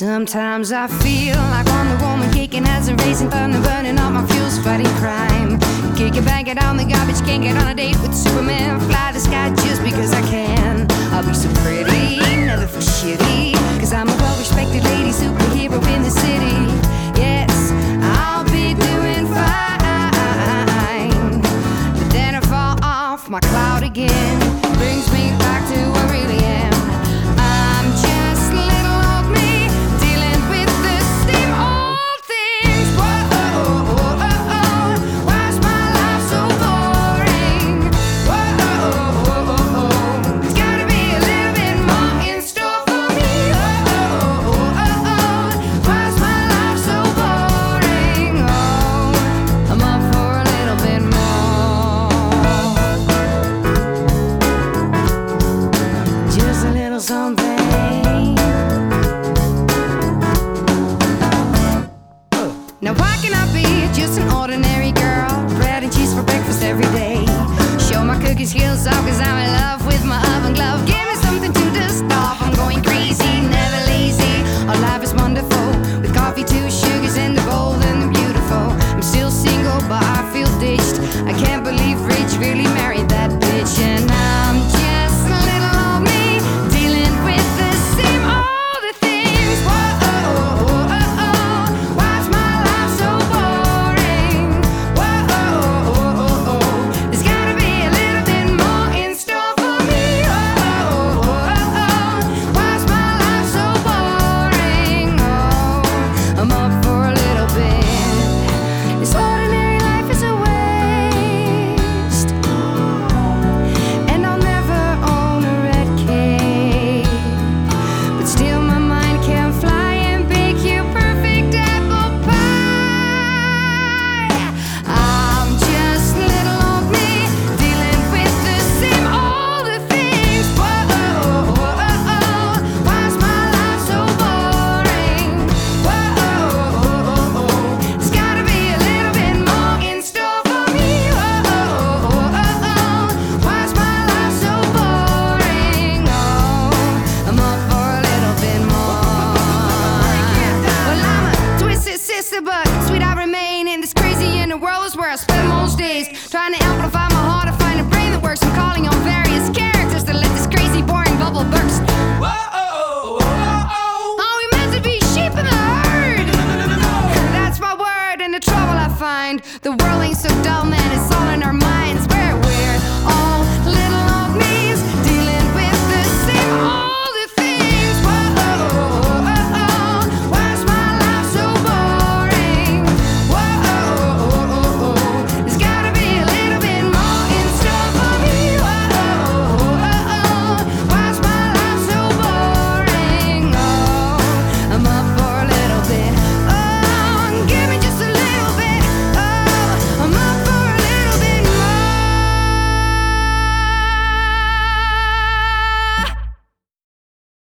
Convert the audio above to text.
Sometimes I feel like Wonder Woman kicking as a racing thunder, burning all my fuels, fighting crime. Kick it, bang it on the garbage, can't get on a date with Superman. Fly the sky just because I can. I'll be so pretty, never feel shitty, cause I'm a well-respected lady superhero in the city. Yes, I'll be doing fine, but then I fall off my cloud again. Brings me back to who I really am. I'm just little old me, dealing with the same old things. Whoa, why's my life so boring? Whoa, there's gotta be a little bit more in store for me. Why's my life so boring? Oh, I'm up for a little bit more. Just a little something. Now why can I be just an ordinary girl? Bread and cheese for breakfast every day. Show my cookie skills off cause I'm in love with my oven glove. Give me something to dust off, I'm going crazy, never lazy. Our life is wonderful, with coffee, 2 sugars and the bold and the beautiful. I'm still single but I feel ditched. I can't believe Rich really married that bitch. And I'm just a little old me, dealing with the same old things. Whoa, why's my life so boring? Whoa, there's gotta be a little bit more in store for me. Why's my life so boring? Oh, I'm up for a little bit. This ordinary life is a waste, and I'll never own a red cake, but still my mind can fly and bake you perfect apple pie. I'm just little old me, dealing with the same old things. Whoa, why's my life so boring? Whoa, there's gotta be a little bit more in store for me. Why's my life so boring? Oh, I'm up for a little bit more. Well, I'm a twisted sister, but sweet I remain. In this crazy inner world is where I spend most days, trying to amplify my heart to find a brain that works. I'm calling on various characters to let this crazy, boring bubble burst. Are we meant to be sheep in the herd? That's my word and the trouble I find. The world ain't so dull, man, it's all